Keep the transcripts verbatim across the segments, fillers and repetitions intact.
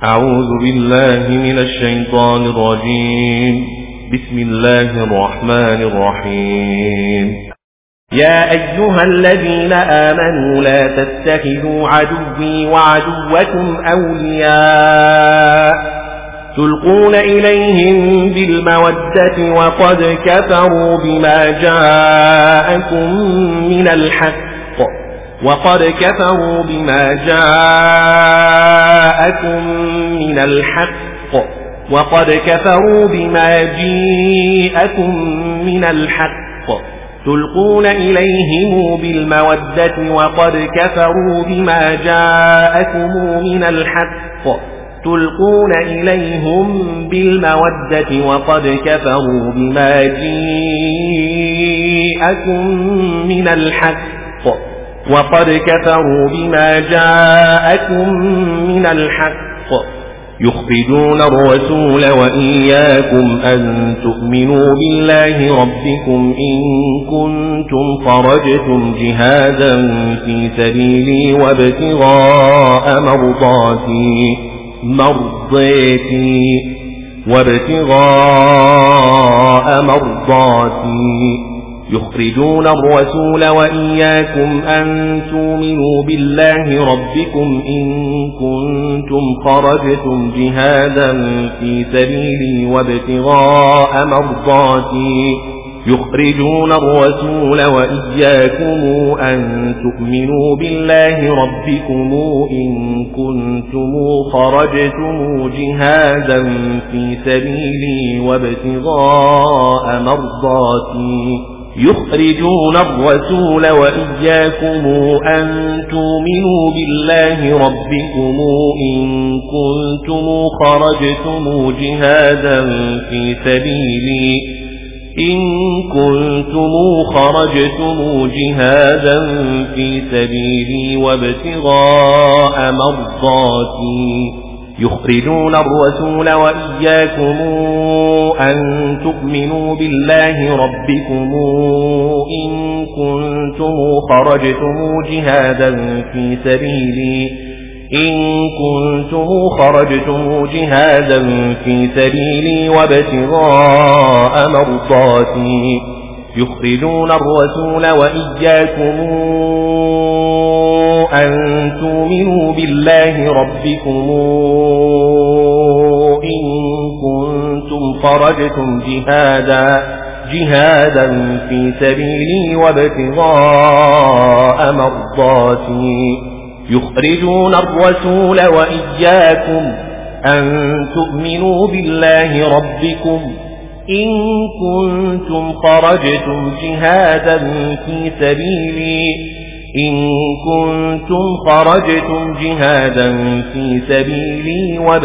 أعوذ بالله من الشيطان الرجيم. بسم الله الرحمن الرحيم. يا أيها الذين آمنوا لا تتخذوا عدوي وعدوكم أولياء تلقون إليهم بالمودة وقد كفروا بما جاءكم من الحق وقد كفروا بما جاءكم من الحق وقد كفروا بما جاءكم من الحق تلقون إليهم بالمودة وقد كفروا بما جاءكم من الحق تلقون إليهم بالمودة وقد كفروا بما جاءكم من الحق وقد كفروا بما جاءكم من الحق يخرجون الرسول وإياكم أن تؤمنوا بالله ربكم إن كنتم خرجتم جهادا في سبيلي وابتغاء مرضاتي مرضاتي وابتغاء مرضاتي يخرجون الرسول وإياكم أن تؤمنوا بالله ربكم إن كنتم خرجتم جهادا في سبيلي وابتغاء مرضاتي يخرجون الرسول وإياكم أن تؤمنوا بالله ربكم إن كنتم خرجتم جهادا في سبيلي وابتغاء مرضاتي يخرجون الرسول وإياكم أن تؤمنوا بالله ربكم إن كنتم خرجتم جهادا في سبيلي إن كنتم خرجتم جهادا في سبيلي وابتغاء مرضاتي يخرجون الرسول وإياكم أن تؤمنوا بالله ربكم إن كنتم خرجتم جهادا في سبيلي إن كنتم خرجتم جهادا في سبيلي وابتغاء مرضاتي يخرجون الرسول وإياكم أن تؤمنوا بالله ربكم إن كنتم خرجتم جهادا جهادا في سبيلي وابتغاء مرضاتي يخرجون الرسول وإياكم أن تؤمنوا بالله ربكم إن كنتم خرجتم جهادا في سبيلي إن كنتم خرجتم جهادا في سبيلي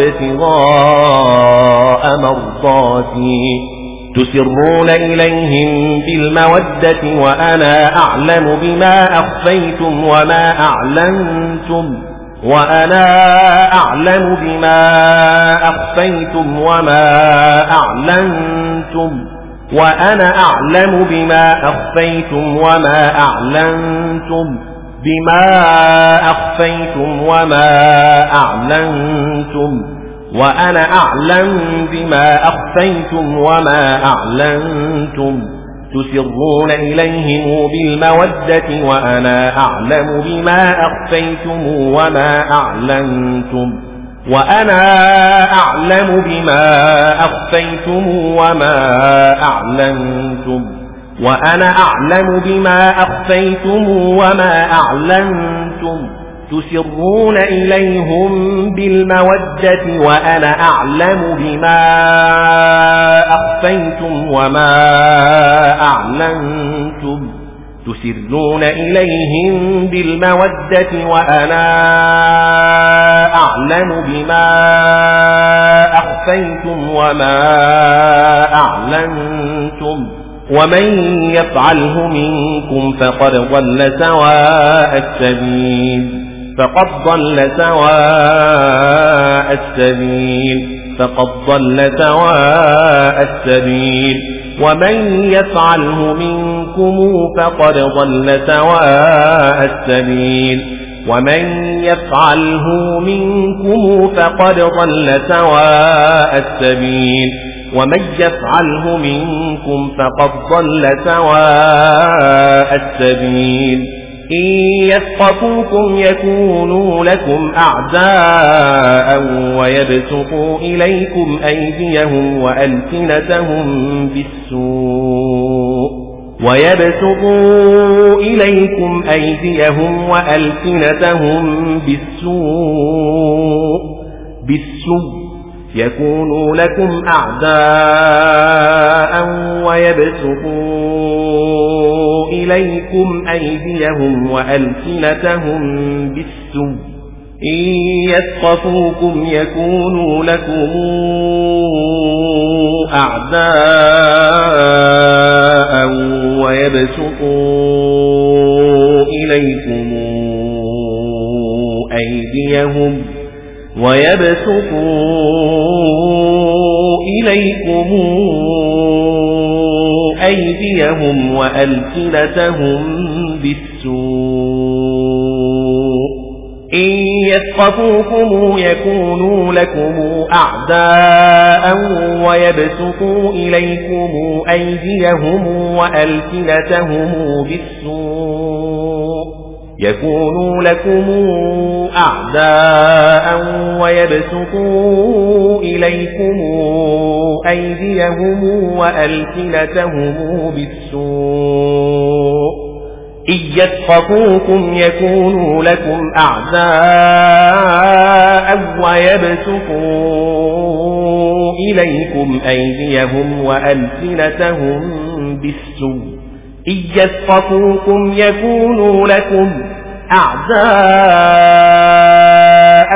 وابتغاء مرضاتي تسرون إليهم بالمودة وأنا أعلم بما أخفيتم وما أعلنتم وأنا أعلم بما أخفيتم وما أعلنتم وأنا أعلم بما أخفيتم وما أعلنتم بما أخفيتم وما أعلنتم وأنا أعلم بما أخفيتم وما أعلنتم تسرون إليهم بالمودة وأنا أعلم بما أخفيتم وما أعلنتم وأنا أعلم بما أخفيتم وما أعلنتم وأنا أعلم بما أخفيتم وما أعلنتم تسرون إليهم بالمودة وأنا أعلم بما أخفيتم وما أعلنتم تسرون إليهم بالمودة وأنا أعلم بما أخفيتم وما أعلنتم ومن يفعله منكم فقد ضل سواء السبيل فقد ضل سواء السبيل فقد ضل سواء السبيل ومن يفعله منكم فقد ضل سواء السبيل ومن يفعله منكم فقد ضل سواء السبيل ومن يفعله منكم فقد ضل سواء السبيل إن يثقفوكم يكونوا لكم أعداء ويبسطوا إليكم أيديهم وألسنتهم بالسوء ويبسطوا إليكم أيديهم وألسنتهم بالسوء بالسوء يكونوا لكم أعداء ويبسطوا إليكم أيديهم وألسنتهم بالسوء إن يثقفوكم يكونوا لكم أعداء ويبسطوا إليكم أيديهم ويبسطوا إليكم أيديهم وألسنتهم بالسوء إن يثقفوكم يكونوا لكم أعداء ويبسطوا إليكم أيديهم وألسنتهم بالسوء يكونوا لكم أعداء ويبسطوا إليكم أيديهم وألسنتهم بالسوء إن يثقفوكم يكونوا لكم أعداء ويبسطوا إليكم أيديهم وألسنتهم بالسوء إن يثقفوكم يكونوا لكم أعداء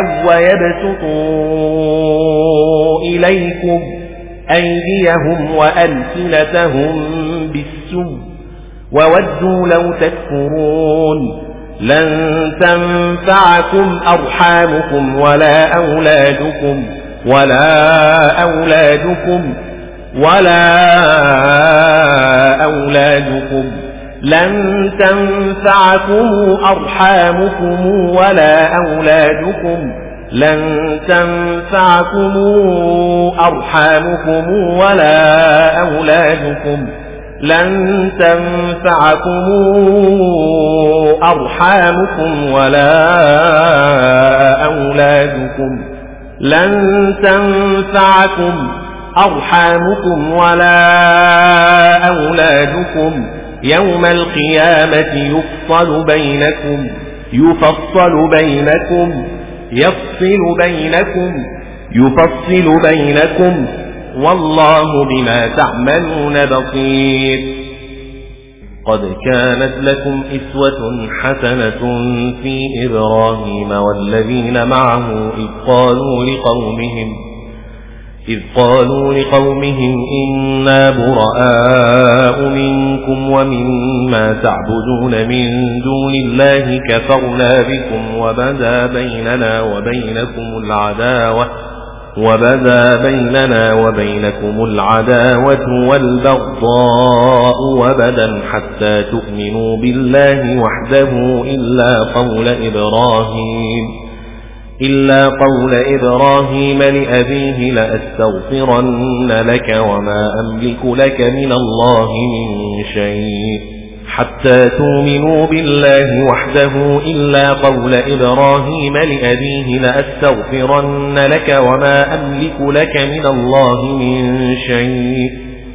ويبسطوا إليكم أيديهم وألسنتهم بالسوء وودوا لو تكفرون لن تنفعكم أرحامكم ولا أولادكم ولا أولادكم ولا أولادكم لن تنفعكم أرحامكم ولا أولادكم لن تنفعكم أرحامكم ولا أولادكم لن تنفعكم أرحامكم ولا أولادكم لن تنفعكم أرحامكم ولا أولادكم يوم القيامة يفصل بينكم يفصل بينكم يفصل بينكم يفصل بينكم والله بما تعملون بصير. قد كانت لكم إسوة حسنة في إبراهيم والذين معه إذ قالوا لقومهم إذ قالوا لقومهم إنا براء منكم ومما تعبدون من دون الله كفرنا بكم وبدا بيننا وبينكم العداوة وبدا بيننا وبينكم العداوة والبغضاء وبدا حتى تؤمنوا بالله وحده إلا قول إبراهيم إلا قول إبراهيم لأبيه لأستغفرن لك وما أملك لك من الله من شيء حتى تؤمنوا بالله وحده إلا قول إبراهيم لأبيه لأستغفرن لك وما أملك لك من الله من شيء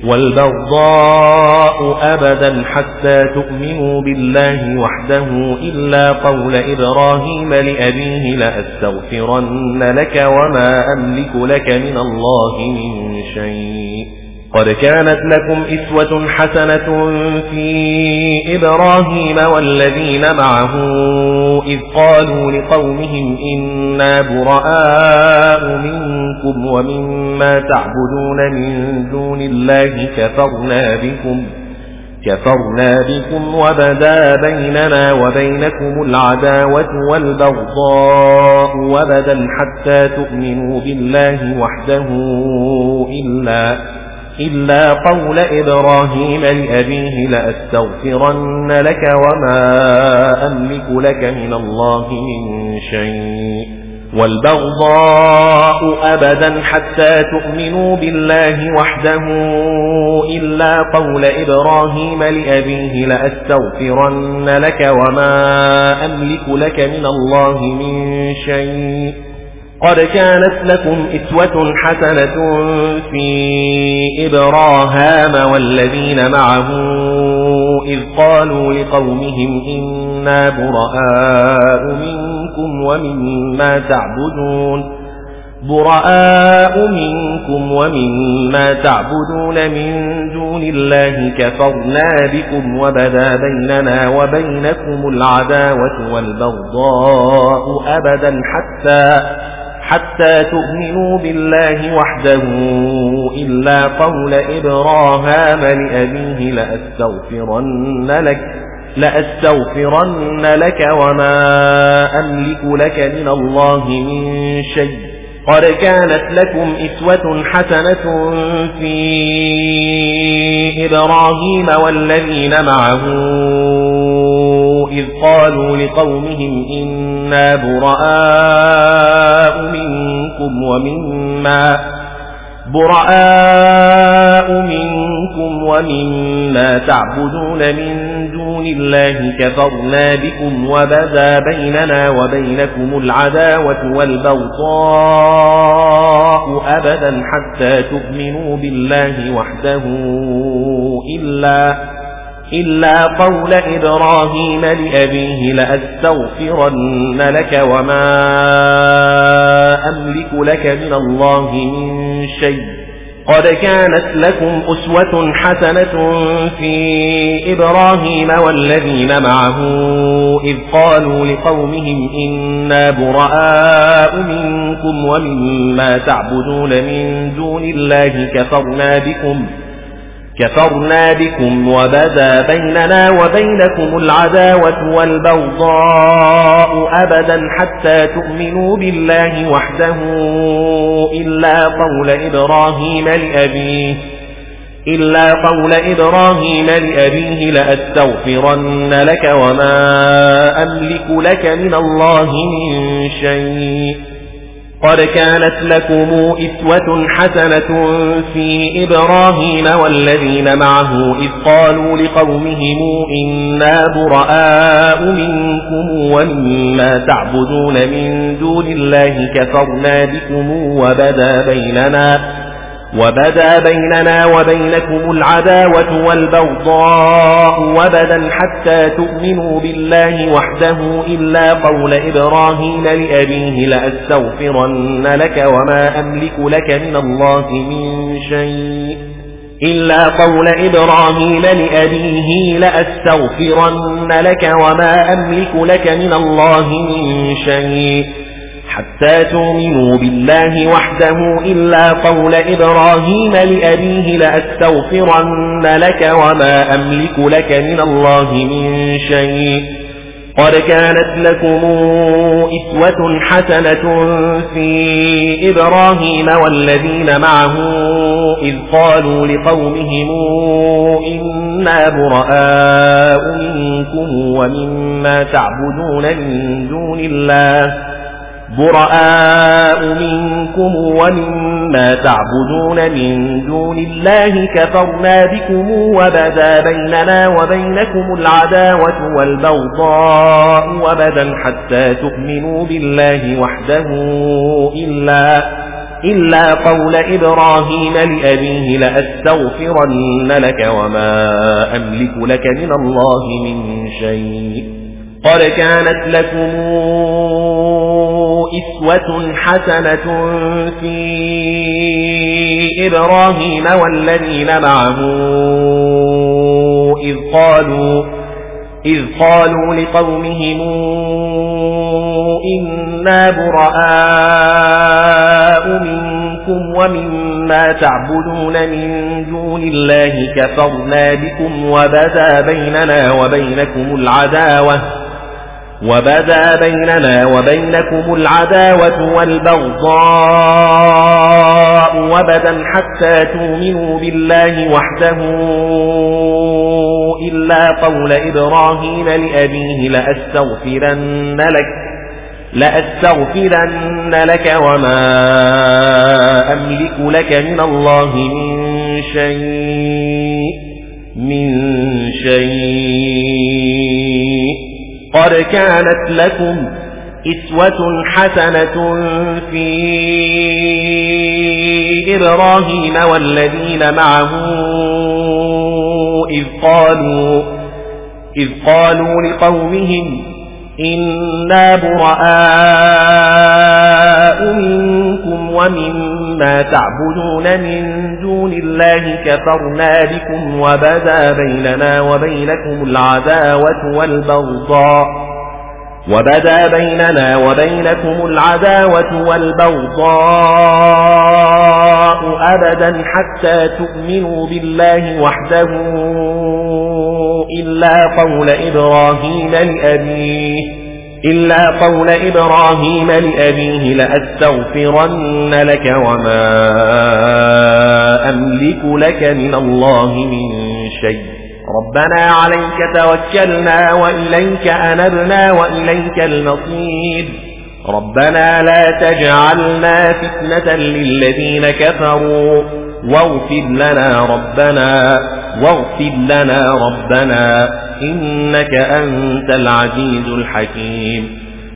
والبغضاء أبدا حتى تؤمنوا بالله وحده إلا قول إبراهيم لأبيه لأستغفرن لك وما أملك لك من الله من شيء. قد كانت لكم إسوة حسنة في إبراهيم والذين معه إذ قالوا لقومهم إنا براء منكم ومما تعبدون من دون الله كفرنا بكم كفرنا بكم وبدا بيننا وبينكم العداوة والبغضاء وبدا حتى تؤمنوا بالله وحده إلا إلا قول إبراهيم لأبيه لأستغفرن لك وما أملك لك من الله من شيء والبغضاء أبدا حتى تؤمنوا بالله وحده إلا قول إبراهيم لأبيه لأستغفرن لك وما أملك لك من الله من شيء قد كانت لكم إسوة حسنة في إبراهام والذين معه إذ قالوا لقومهم إنا براء منكم ومما تعبدون براء منكم ومما تعبدون من دون الله كفرنا بكم وبدا بيننا وبينكم العداوة والبغضاء أبدا حتى حتى تؤمنوا بالله وحده إلا قول إبراهام لأبيه لأستغفرن لك لأستغفرن لك وما أملك لك من الله من شيء قد كانت لكم إسوة حسنة في إبراهيم والذين معه إذ قالوا لقومهم إنا براء منكم ومما براء منكم ومما تعبدون من دون الله كفرنا بكم وبدا بيننا وبينكم العداوة والبغضاء أبدا حتى تؤمنوا بالله وحده إلا إلا قول إبراهيم لأبيه لأستغفرن لك وما أملك لك من الله من شيء قد كانت لكم أسوة حسنة في إبراهيم والذين معه إذ قالوا لقومهم إنا براء منكم ومما تعبدون من دون الله كفرنا بكم كفرنا بكم وبدا بيننا وبينكم العداوة والبغضاء أبدا حتى تؤمنوا بالله وحده إلا قول إبراهيم لأبيه إلا قول إبراهيم لأبيه لأستغفرن لك وما أملك لك من الله من شيء قد كانت لكم إسوة حسنة في إبراهيم والذين معه إذ قالوا لقومهم إنا براء منكم ومما تعبدون من دون الله كفرنا بكم وبدا بيننا وبدا بيننا وبينكم العداوة والبغضاء وبدا حتى تؤمنوا بالله وحده إلا قول إبراهيم لأبيه لأستغفرن لك وما أملك لك من الله من شيء إلا قول إبراهيم لأبيه لأستغفرن لك وما أملك لك من الله من شيء حتى تؤمنوا بالله وحده إلا قول إبراهيم لأبيه لأستغفرن لك وما أملك لك من الله من شيء قد كانت لكم إسوة حسنة في إبراهيم والذين معه إذ قالوا لقومهم إنا براء منكم ومما تعبدون من دون الله براء منكم ومما تعبدون من دون الله كفرنا بكم وبدا بيننا وبينكم العداوة والبغضاء وبدا حتى تؤمنوا بالله وحده إلا إلا قول إبراهيم لأبيه لأستغفرن لك وما أملك لك من الله من شيء قد كانت لكم إسوة حسنة في إبراهيم والذين معه إذ قالوا إذ قالوا لقومهم إنا براء منكم ومما تعبدون من دون الله كفرنا بكم وبدا بيننا وبينكم العداوة وبدا بيننا وبينكم العداوة والبغضاء أبدا حتى تؤمنوا بالله وحده إلا قول إبراهيم لأبيه لأستغفرن لك لأستغفرن لك وما أملك لك من الله من شيء من شيء قد كانت لكم أسوة حسنة في إبراهيم والذين معه إذ قالوا إذ قالوا لقومهم إنا براء منكم ومما تعبدون من دون الله كفرنا بكم وبدا بيننا وبينكم العداوة والبغضاء وبدا بيننا وبينكم العداوة والبغضاء أبدا حتى تؤمنوا بالله وحده إلا قول إبراهيم لأبيه إلا قول إبراهيم لأبيه لأستغفرن لك وما أملك لك من الله من شيء ربنا عليك توكلنا وإليك أنبنا وإليك المصير ربنا لا تجعلنا فتنة للذين كفروا واغفر لنا ربنا واغفر لنا ربنا إنك أنت العزيز الحكيم